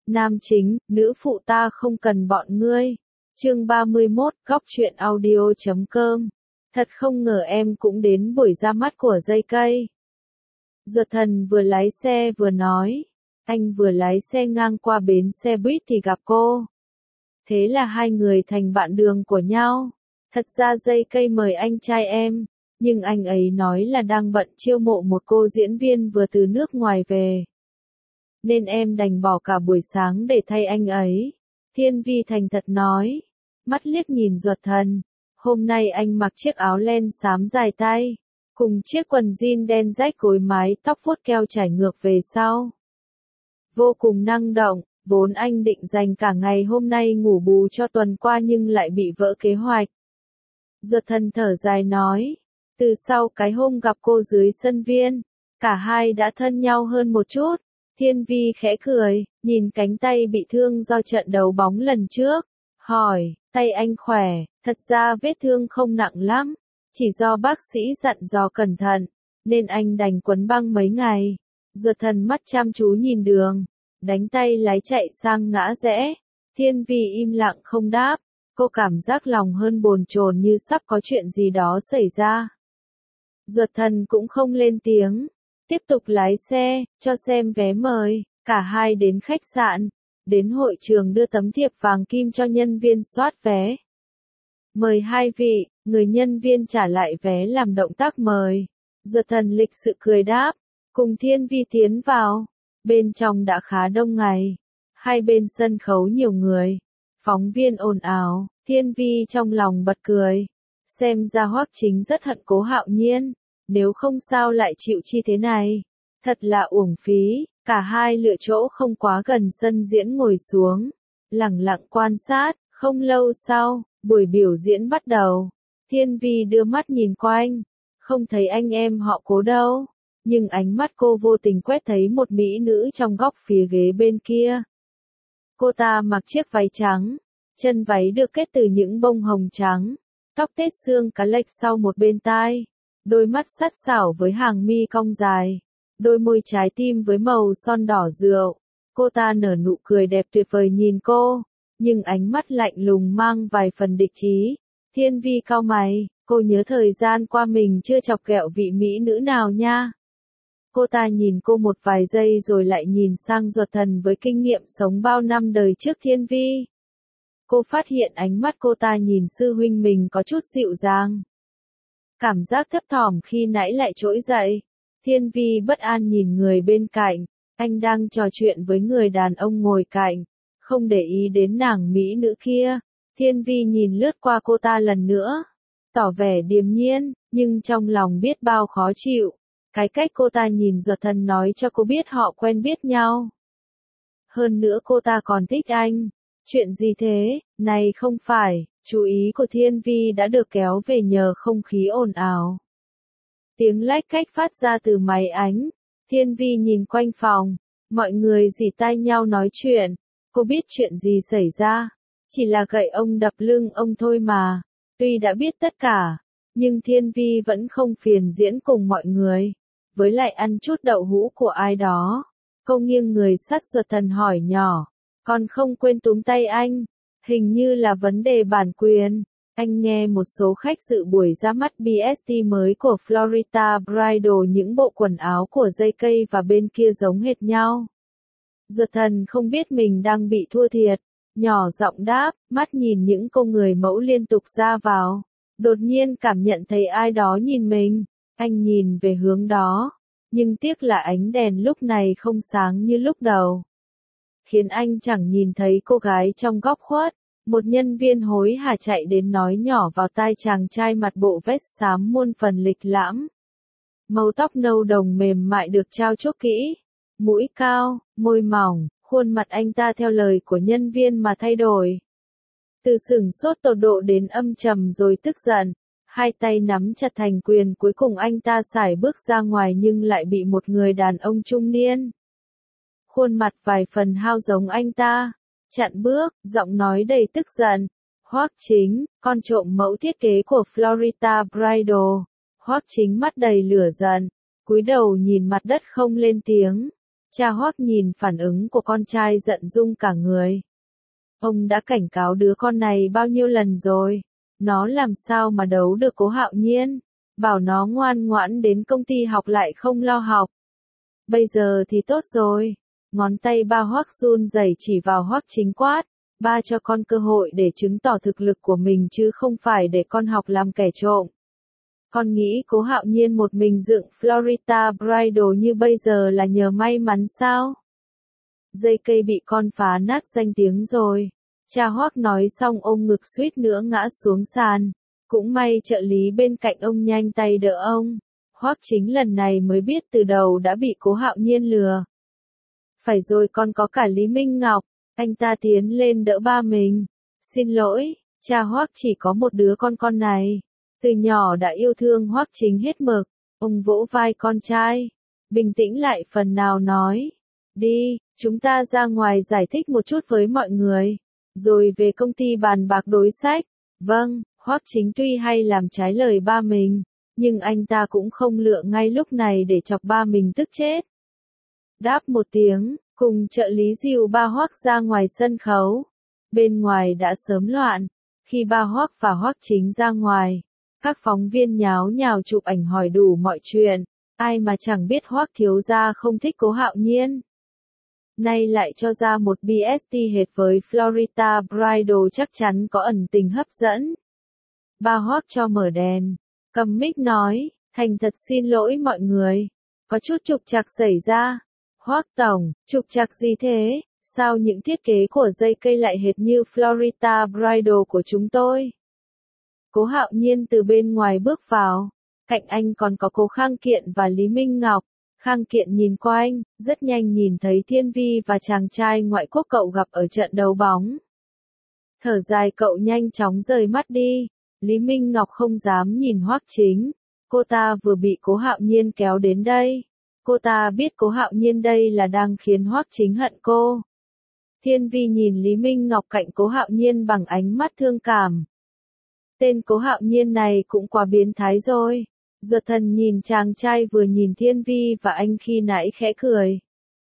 Nam chính, nữ phụ ta không cần bọn ngươi. Chương 31, góc truyện audio.com. Thật không ngờ em cũng đến buổi ra mắt của dây cây. Duật Thần vừa lái xe vừa nói. Anh vừa lái xe ngang qua bến xe buýt thì gặp cô. Thế là hai người thành bạn đường của nhau. Thật ra dây cây mời anh trai em, nhưng anh ấy nói là đang bận chiêu mộ một cô diễn viên vừa từ nước ngoài về. Nên em đành bỏ cả buổi sáng để thay anh ấy. Thiên Vi thành thật nói, mắt liếc nhìn Duật Thần. Hôm nay anh mặc chiếc áo len xám dài tay, cùng chiếc quần jean đen rách gối mái tóc vuốt keo trải ngược về sau. Vô cùng năng động, vốn anh định dành cả ngày hôm nay ngủ bù cho tuần qua nhưng lại bị vỡ kế hoạch. Duật Thần thở dài nói, từ sau cái hôm gặp cô dưới sân Viên, cả hai đã thân nhau hơn một chút. Thiên Vi khẽ cười, nhìn cánh tay bị thương do trận đấu bóng lần trước, hỏi, tay anh khỏe, thật ra vết thương không nặng lắm, chỉ do bác sĩ dặn dò cẩn thận, nên anh đành quấn băng mấy ngày. Duật Thần mắt chăm chú nhìn đường, đánh tay lái chạy sang ngã rẽ. Thiên Vi im lặng không đáp, cô cảm giác lòng hơn bồn chồn như sắp có chuyện gì đó xảy ra. Duật Thần cũng không lên tiếng, tiếp tục lái xe, cho xem vé mời, cả hai đến khách sạn, đến hội trường đưa tấm thiệp vàng kim cho nhân viên soát vé. Mời hai vị, người nhân viên trả lại vé làm động tác mời. Duật Thần lịch sự cười đáp, cùng Thiên Vi tiến vào. Bên trong đã khá đông ngày, hai bên sân khấu nhiều người, phóng viên ồn ào. Thiên Vi trong lòng bật cười, xem ra Hoắc Chính rất hận Cố Hạo Nhiên, nếu không sao lại chịu chi thế này, thật là uổng phí. Cả hai lựa chỗ không quá gần sân diễn ngồi xuống, lẳng lặng quan sát. Không lâu sau, buổi biểu diễn bắt đầu. Thiên Vi đưa mắt nhìn quanh, không thấy anh em họ Cố đâu, nhưng ánh mắt cô vô tình quét thấy một mỹ nữ trong góc phía ghế bên kia. Cô ta mặc chiếc váy trắng, chân váy được kết từ những bông hồng trắng, tóc tết xương cá lệch sau một bên tai, đôi mắt sắc sảo với hàng mi cong dài, đôi môi trái tim với màu son đỏ rượu. Cô ta nở nụ cười đẹp tuyệt vời nhìn cô, nhưng ánh mắt lạnh lùng mang vài phần địch ý. Thiên Vi cau mày, cô nhớ thời gian qua mình chưa chọc ghẹo vị mỹ nữ nào nha. Cô ta nhìn cô một vài giây rồi lại nhìn sang Duật Thần với kinh nghiệm sống bao năm đời trước Thiên Vi. Cô phát hiện ánh mắt cô ta nhìn sư huynh mình có chút dịu dàng. Cảm giác thấp thỏm khi nãy lại trỗi dậy. Thiên Vi bất an nhìn người bên cạnh, anh đang trò chuyện với người đàn ông ngồi cạnh, không để ý đến nàng mỹ nữ kia. Thiên Vi nhìn lướt qua cô ta lần nữa, tỏ vẻ điềm nhiên, nhưng trong lòng biết bao khó chịu. Cái cách cô ta nhìn Duật Thần nói cho cô biết họ quen biết nhau. Hơn nữa cô ta còn thích anh. Chuyện gì thế? Này không phải, chú ý của Thiên Vi đã được kéo về nhờ không khí ồn ào. Tiếng lách cách phát ra từ máy ánh. Thiên Vi nhìn quanh phòng, mọi người rỉ tai nhau nói chuyện. Cô biết chuyện gì xảy ra, chỉ là gậy ông đập lưng ông thôi mà. Tuy đã biết tất cả, nhưng Thiên Vi vẫn không phiền diễn cùng mọi người. Với lại ăn chút đậu hũ của ai đó, cô nghiêng người sát Duật Thần hỏi nhỏ, còn không quên túm tay anh, hình như là vấn đề bản quyền. Anh nghe một số khách dự buổi ra mắt BST mới của Florida Bridal những bộ quần áo của dây cây và bên kia giống hệt nhau. Duật Thần không biết mình đang bị thua thiệt, nhỏ giọng đáp, mắt nhìn những cô người mẫu liên tục ra vào. Đột nhiên cảm nhận thấy ai đó nhìn mình, anh nhìn về hướng đó, nhưng tiếc là ánh đèn lúc này không sáng như lúc đầu, khiến anh chẳng nhìn thấy cô gái trong góc khuất. Một nhân viên hối hả chạy đến nói nhỏ vào tai chàng trai mặc bộ vest xám muôn phần lịch lãm. Màu tóc nâu đồng mềm mại được trao chuốt kỹ, mũi cao, môi mỏng, khuôn mặt anh ta theo lời của nhân viên mà thay đổi. Từ sửng sốt tột độ đến âm trầm rồi tức giận, hai tay nắm chặt thành quyền, cuối cùng anh ta sải bước ra ngoài nhưng lại bị một người đàn ông trung niên, khuôn mặt vài phần hao giống anh ta, chặn bước, giọng nói đầy tức giận. Hoắc Chính, con trộm mẫu thiết kế của Florida Bridal. Hoắc Chính mắt đầy lửa giận, cúi đầu nhìn mặt đất không lên tiếng. Cha Hoắc nhìn phản ứng của con trai giận rung cả người. Ông đã cảnh cáo đứa con này bao nhiêu lần rồi, nó làm sao mà đấu được Cố Hạo Nhiên, bảo nó ngoan ngoãn đến công ty học lại không lo học. Bây giờ thì tốt rồi, ngón tay ba Hoắc run rẩy chỉ vào Hoắc Chính quát, ba cho con cơ hội để chứng tỏ thực lực của mình chứ không phải để con học làm kẻ trộm. Con nghĩ Cố Hạo Nhiên một mình dựng Florida Bridal như bây giờ là nhờ may mắn sao? Dây cây bị con phá nát danh tiếng rồi. Cha Hoắc nói xong ôm ngực suýt nữa ngã xuống sàn. Cũng may trợ lý bên cạnh ông nhanh tay đỡ ông. Hoắc Chính lần này mới biết từ đầu đã bị Cố Hạo Nhiên lừa. Phải rồi, còn có cả Lý Minh Ngọc. Anh ta tiến lên đỡ ba mình. Xin lỗi, cha Hoắc chỉ có một đứa con này. Từ nhỏ đã yêu thương Hoắc Chính hết mực. Ông vỗ vai con trai. Bình tĩnh lại phần nào nói. Đi, chúng ta ra ngoài giải thích một chút với mọi người. Rồi về công ty bàn bạc đối sách. Vâng, Hoắc Chính tuy hay làm trái lời ba mình, nhưng anh ta cũng không lựa ngay lúc này để chọc ba mình tức chết. Đáp một tiếng, cùng trợ lý dìu ba Hoắc ra ngoài sân khấu. Bên ngoài đã sớm loạn. Khi ba Hoắc và Hoắc Chính ra ngoài, các phóng viên nháo nhào chụp ảnh hỏi đủ mọi chuyện. Ai mà chẳng biết Hoắc thiếu gia không thích Cố Hạo Nhiên. Nay lại cho ra một BST hệt với Florida Bridal chắc chắn có ẩn tình hấp dẫn. Ba Hoắc cho mở đèn, cầm mic nói, thành thật xin lỗi mọi người. Có chút trục trặc xảy ra. Hoắc tổng, trục trặc gì thế? Sao những thiết kế của dây cây lại hệt như Florida Bridal của chúng tôi? Cố Hạo Nhiên từ bên ngoài bước vào. Cạnh anh còn có Cố Khang Kiện và Lý Minh Ngọc. Khang Kiện nhìn qua anh, rất nhanh nhìn thấy Thiên Vi và chàng trai ngoại quốc cậu gặp ở trận đấu bóng. Thở dài cậu nhanh chóng rời mắt đi. Lý Minh Ngọc không dám nhìn Hoắc Chính. Cô ta vừa bị Cố Hạo Nhiên kéo đến đây. Cô ta biết Cố Hạo Nhiên đây là đang khiến Hoắc Chính hận cô. Thiên Vi nhìn Lý Minh Ngọc cạnh Cố Hạo Nhiên bằng ánh mắt thương cảm. Tên Cố Hạo Nhiên này cũng quá biến thái rồi. Duật Thần nhìn chàng trai vừa nhìn Thiên Vi và anh khi nãy khẽ cười.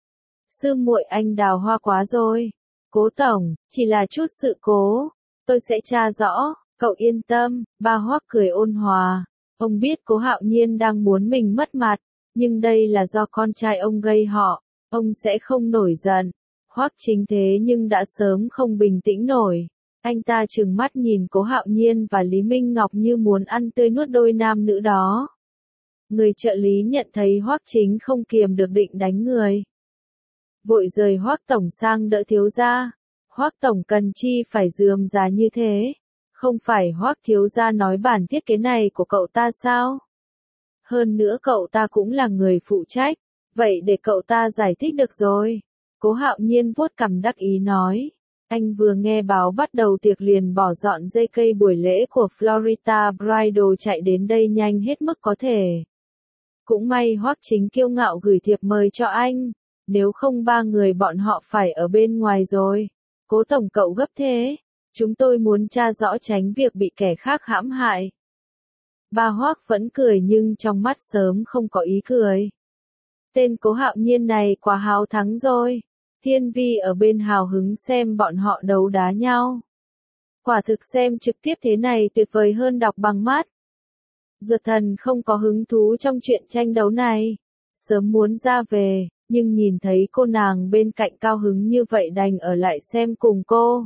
Sư muội anh đào hoa quá rồi. Cố tổng, chỉ là chút sự cố. Tôi sẽ tra rõ, cậu yên tâm. Ba Hoắc cười ôn hòa. Ông biết Cố Hạo Nhiên đang muốn mình mất mặt, nhưng đây là do con trai ông gây họ. Ông sẽ không nổi giận. Hoắc Chính thế nhưng đã sớm không bình tĩnh nổi. Anh ta trừng mắt nhìn Cố Hạo Nhiên và Lý Minh Ngọc như muốn ăn tươi nuốt đôi nam nữ đó. Người trợ lý nhận thấy Hoắc Chính không kiềm được định đánh người. Vội rời Hoắc tổng sang đỡ thiếu gia. Hoắc tổng cần chi phải rườm rà như thế? Không phải Hoắc thiếu gia nói bản thiết kế này của cậu ta sao? Hơn nữa cậu ta cũng là người phụ trách, vậy để cậu ta giải thích được rồi. Cố Hạo Nhiên vuốt cằm đắc ý nói. Anh vừa nghe báo bắt đầu tiệc liền bỏ dọn dây cây buổi lễ của Florida Bridal chạy đến đây nhanh hết mức có thể. Cũng may Hoắc Chính kiêu ngạo gửi thiệp mời cho anh, nếu không ba người bọn họ phải ở bên ngoài rồi. Cố tổng cậu gấp thế, chúng tôi muốn tra rõ tránh việc bị kẻ khác hãm hại. Ba Hoắc vẫn cười nhưng trong mắt sớm không có ý cười. Tên Cố Hạo Nhiên này quá háo thắng rồi. Thiên Vi ở bên hào hứng xem bọn họ đấu đá nhau. Quả thực xem trực tiếp thế này tuyệt vời hơn đọc bằng mắt. Duật Thần không có hứng thú trong chuyện tranh đấu này. Sớm muốn ra về, nhưng nhìn thấy cô nàng bên cạnh cao hứng như vậy đành ở lại xem cùng cô.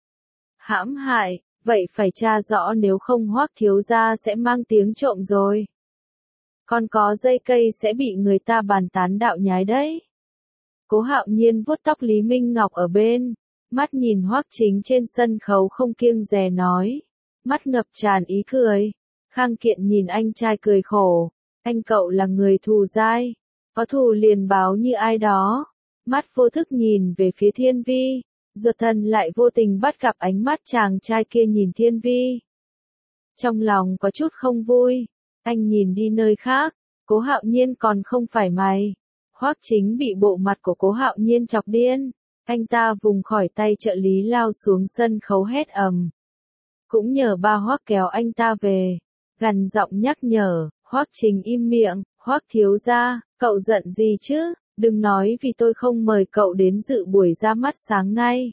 Hãm hại, vậy phải tra rõ nếu không Hoắc thiếu gia sẽ mang tiếng trộm rồi. Còn có dây cây sẽ bị người ta bàn tán đạo nhái đấy. Cố Hạo Nhiên vuốt tóc Lý Minh Ngọc ở bên, mắt nhìn Hoắc Chính trên sân khấu không kiêng dè nói, mắt ngập tràn ý cười. Khang Kiện nhìn anh trai cười khổ, anh cậu là người thù dai, có thù liền báo như ai đó. Mắt vô thức nhìn về phía Thiên Vi, Duật Thần lại vô tình bắt gặp ánh mắt chàng trai kia nhìn Thiên Vi. Trong lòng có chút không vui, anh nhìn đi nơi khác, Cố Hạo Nhiên còn không phải mày. Hoắc Chính bị bộ mặt của Cố Hạo Nhiên chọc điên, anh ta vùng khỏi tay trợ lý lao xuống sân khấu hét ầm. Cũng nhờ ba Hoắc kéo anh ta về, gằn giọng nhắc nhở, Hoắc Chính im miệng. Hoắc thiếu gia, cậu giận gì chứ? Đừng nói vì tôi không mời cậu đến dự buổi ra mắt sáng nay.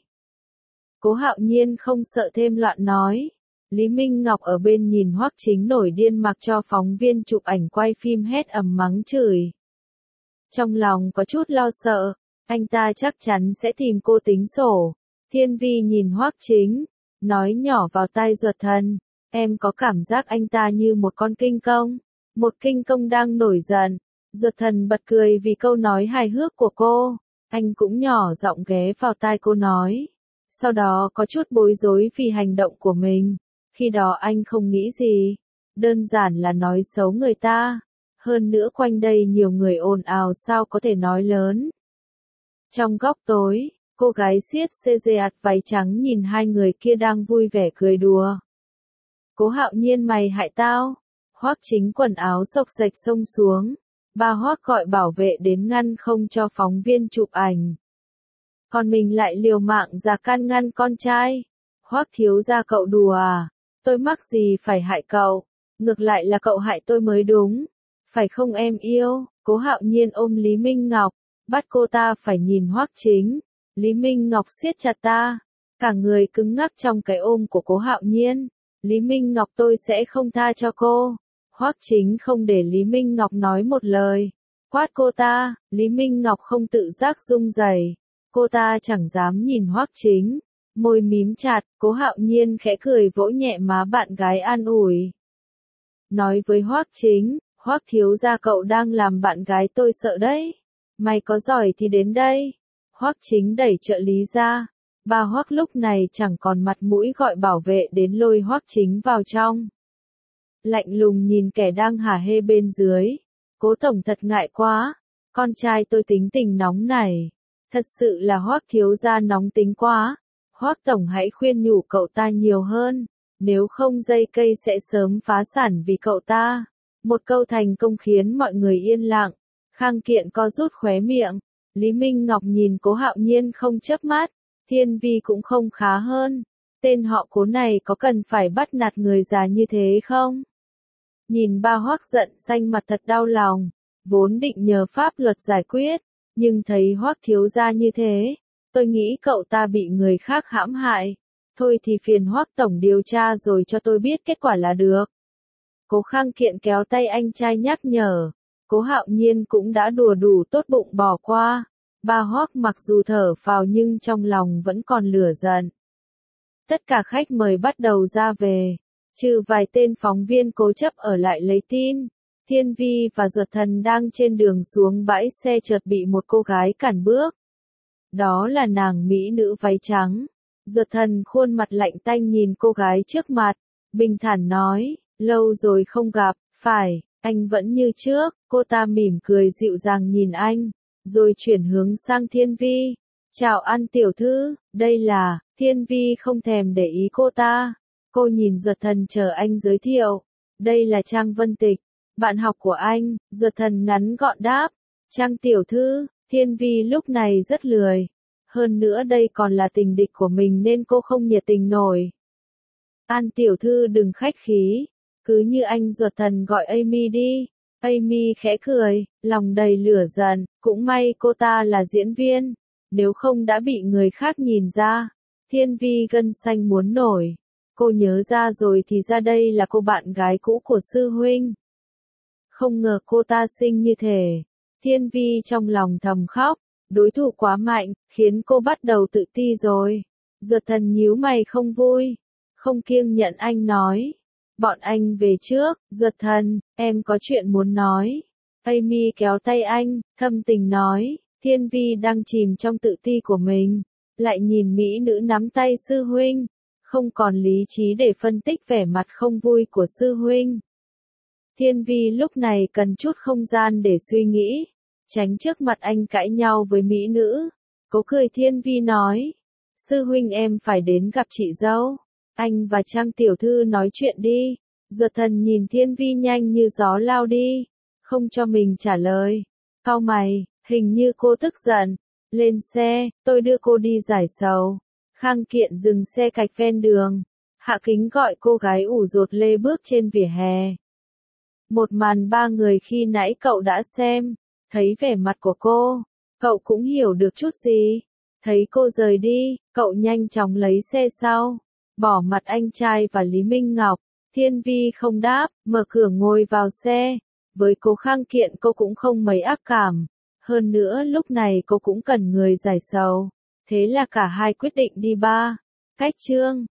Cố Hạo Nhiên không sợ thêm loạn nói. Lý Minh Ngọc ở bên nhìn Hoắc Chính nổi điên mặc cho phóng viên chụp ảnh quay phim hét ầm mắng chửi. Trong lòng có chút lo sợ, anh ta chắc chắn sẽ tìm cô tính sổ. Thiên Vi nhìn Hoắc Chính, nói nhỏ vào tai Duật Thần, em có cảm giác anh ta như một con kinh công, một kinh công đang nổi giận. Duật Thần bật cười vì câu nói hài hước của cô, anh cũng nhỏ giọng ghé vào tai cô nói. Sau đó có chút bối rối vì hành động của mình, khi đó anh không nghĩ gì, đơn giản là nói xấu người ta, hơn nữa quanh đây nhiều người ồn ào sao có thể nói lớn. Trong góc tối, cô gái siết xê dê ạt váy trắng nhìn hai người kia đang vui vẻ cười đùa. Cố Hạo Nhiên mày hại tao, Hoắc Chính quần áo xộc xệch xông xuống, ba Hoắc gọi bảo vệ đến ngăn không cho phóng viên chụp ảnh. Còn mình lại liều mạng ra can ngăn con trai. Hoắc thiếu gia cậu đùa à, tôi mắc gì phải hại cậu, ngược lại là cậu hại tôi mới đúng, phải không em yêu? Cố Hạo Nhiên ôm Lý Minh Ngọc, bắt cô ta phải nhìn Hoắc Chính. Lý Minh Ngọc siết chặt ta, cả người cứng ngắc trong cái ôm của Cố Hạo Nhiên. Lý Minh Ngọc tôi sẽ không tha cho cô. Hoắc Chính không để Lý Minh Ngọc nói một lời, quát cô ta. Lý Minh Ngọc không tự giác run rẩy, cô ta chẳng dám nhìn Hoắc Chính, môi mím chặt. Cố Hạo Nhiên khẽ cười vỗ nhẹ má bạn gái an ủi. Nói với Hoắc Chính, Hoắc thiếu gia cậu đang làm bạn gái tôi sợ đấy, mày có giỏi thì đến đây. Hoắc Chính đẩy trợ lý ra, ba Hoắc lúc này chẳng còn mặt mũi gọi bảo vệ đến lôi Hoắc Chính vào trong. Lạnh lùng nhìn kẻ đang hả hê bên dưới, Cố tổng thật ngại quá, con trai tôi tính tình nóng này, thật sự là Hoắc thiếu gia nóng tính quá. Hoắc tổng hãy khuyên nhủ cậu ta nhiều hơn, nếu không dây cây sẽ sớm phá sản vì cậu ta. Một câu thành công khiến mọi người yên lặng. Khang Kiện co rút khóe miệng. Lý Minh Ngọc nhìn Cố Hạo Nhiên không chớp mắt. Thiên Vi cũng không khá hơn. Tên họ Cố này có cần phải bắt nạt người già như thế không? Nhìn ba Hoắc giận xanh mặt thật đau lòng. Vốn định nhờ pháp luật giải quyết, nhưng thấy Hoắc thiếu gia như thế, tôi nghĩ cậu ta bị người khác hãm hại. Thôi thì phiền Hoắc tổng điều tra rồi cho tôi biết kết quả là được. Cố Khang Kiện kéo tay anh trai nhắc nhở. Cố Hạo Nhiên cũng đã đùa đủ tốt bụng bỏ qua. Ba Hoắc mặc dù thở phào nhưng trong lòng vẫn còn lửa giận. Tất cả khách mời bắt đầu ra về, trừ vài tên phóng viên cố chấp ở lại lấy tin. Thiên Vi và Duật Thần đang trên đường xuống bãi xe chợt bị một cô gái cản bước. Đó là nàng mỹ nữ váy trắng. Duật Thần khuôn mặt lạnh tanh nhìn cô gái trước mặt, bình thản nói, lâu rồi không gặp, phải, anh vẫn như trước. Cô ta mỉm cười dịu dàng nhìn anh, rồi chuyển hướng sang Thiên Vi. Chào An tiểu thư, đây là. Thiên Vi không thèm để ý cô ta. Cô nhìn Duật Thần chờ anh giới thiệu. Đây là Trang Vân Tịch, bạn học của anh. Duật Thần ngắn gọn đáp. Trang tiểu thư. Thiên Vi lúc này rất lười. Hơn nữa đây còn là tình địch của mình nên cô không nhiệt tình nổi. An tiểu thư đừng khách khí, cứ như anh Duật Thần gọi Amy đi. Amy khẽ cười, lòng đầy lửa giận, cũng may cô ta là diễn viên, nếu không đã bị người khác nhìn ra. Thiên Vi gân xanh muốn nổi. Cô nhớ ra rồi thì ra đây là cô bạn gái cũ của sư huynh. Không ngờ cô ta xinh như thế. Thiên Vi trong lòng thầm khóc, đối thủ quá mạnh, khiến cô bắt đầu tự ti rồi. Duật Thần nhíu mày không vui, không kiêng nhận anh nói. Bọn anh về trước. Duật Thần, em có chuyện muốn nói. Amy kéo tay anh, thâm tình nói. Thiên Vi đang chìm trong tự ti của mình, lại nhìn mỹ nữ nắm tay sư huynh, không còn lý trí để phân tích vẻ mặt không vui của sư huynh. Thiên Vi lúc này cần chút không gian để suy nghĩ, tránh trước mặt anh cãi nhau với mỹ nữ. Cố cười Thiên Vi nói, sư huynh em phải đến gặp chị dâu, anh và Trang tiểu thư nói chuyện đi. Duật Thần nhìn Thiên Vi nhanh như gió lao đi, không cho mình trả lời. Cau mày, hình như cô tức giận. Lên xe, tôi đưa cô đi giải sầu. Khang Kiện dừng xe cạnh ven đường, hạ kính gọi cô gái ủ rột lê bước trên vỉa hè. Một màn ba người khi nãy cậu đã xem, thấy vẻ mặt của cô, Cậu cũng hiểu được chút gì. Thấy cô rời đi, cậu nhanh chóng lấy xe sau, bỏ mặt anh trai và Lý Minh Ngọc. Thiên Vi không đáp, mở cửa ngồi vào xe. Với Cố Khang Kiện cô cũng không mấy ác cảm. Hơn nữa lúc này cô cũng cần người giải sầu. Thế là cả hai quyết định đi bar. Cách Chương